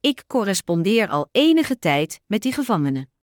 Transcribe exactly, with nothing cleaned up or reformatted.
Ik correspondeer al enige tijd met die gevangene.